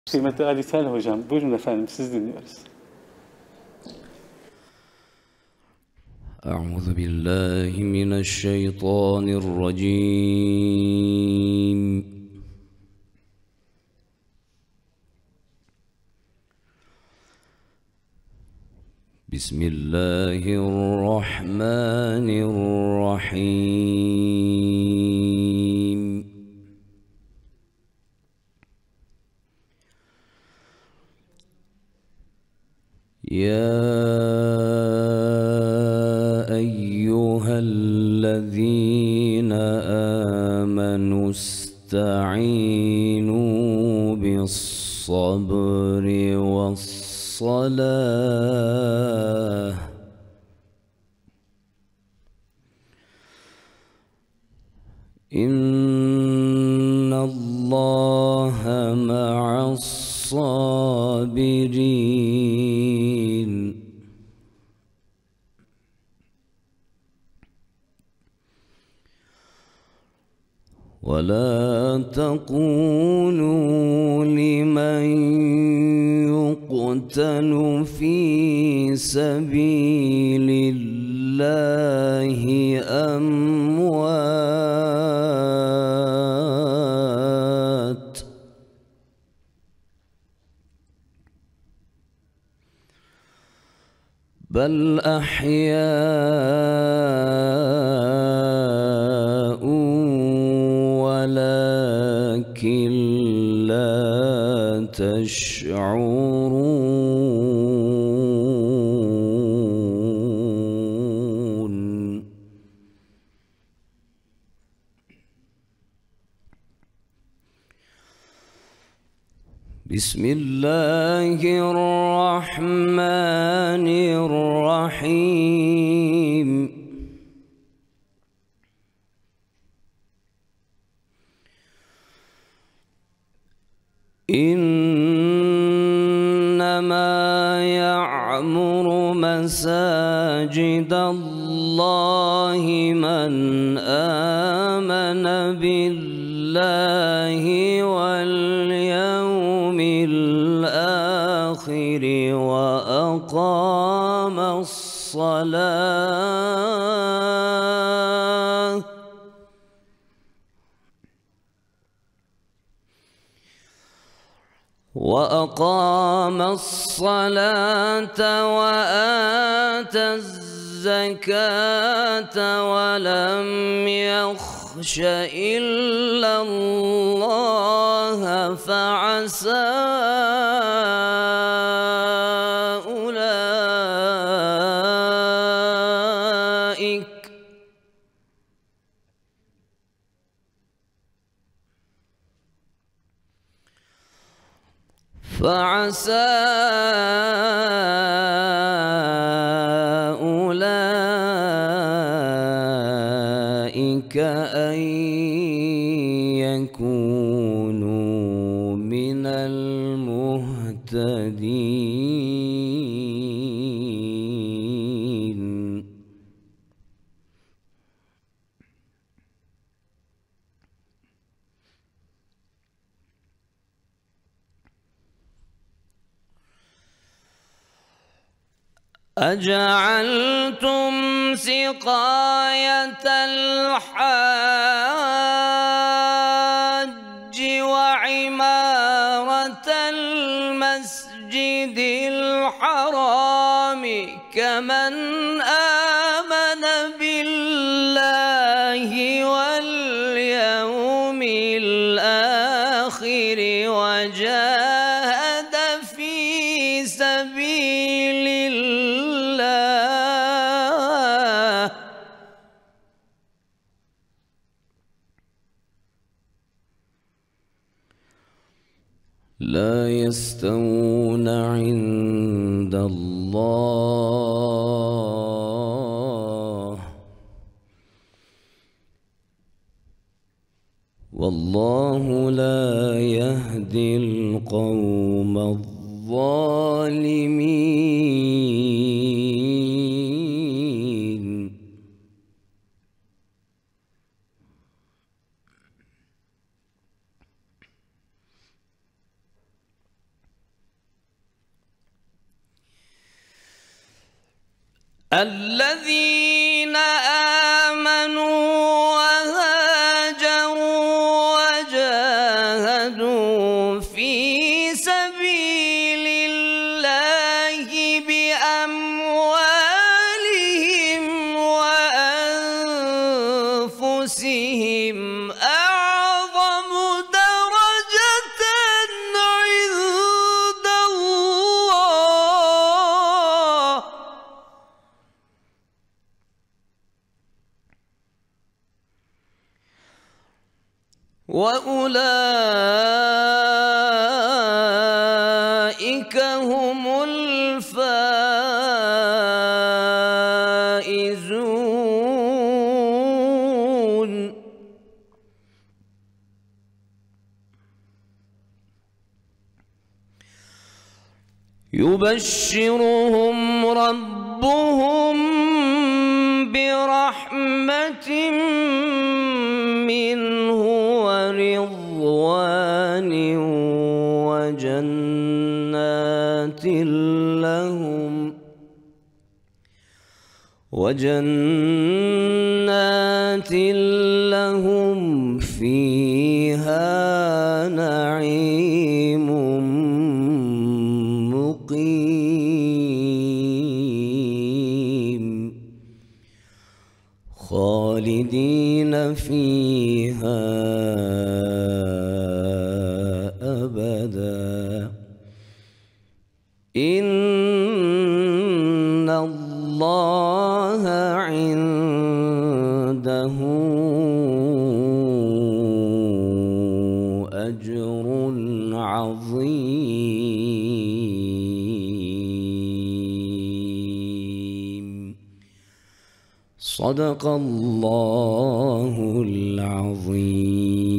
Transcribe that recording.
Kıymetli Ali Tel Hocam, buyurun efendim, siz dinliyoruz. أعوذ بالله من الشيطان الرجيم. بسم الله الرحمن الرحيم. يا أيها الذين آمنوا استعينوا بالصبر والصلاة إن الله مع الصابرين. ولا تقولوا لمن يقتل في سبيل الله أموات، بل أحياء ولكن لا تشعرون. بسم الله الرحمن الرحيم. إنما يعمر مساجد الله من آمن بالله واليوم الآخر وأقام الصلاة وآتى الزكاة ولم يخش إلا الله فعسى أولئك أن يكونوا من المهتدين. أجعلتم سقاية الحاج وعمارة المسجد الحرام كمن آمن بالله واليوم الآخر وجاهد في سبيل الله لا يستوون عند الله والله لا يهدي القوم الظالمين. الذين آمنوا وهاجروا وجاهدوا في سبيل الله بأموالهم وأنفسهم أعظم درجة عند الله وأولئك هم الفائزون. يبشرهم ربهم برحمة منه ورضوان وجنات لهم فيها نعيم مقيم خالدين فيها أبدا. إن الله عنده أجر عظيم. صدق الله العظيم.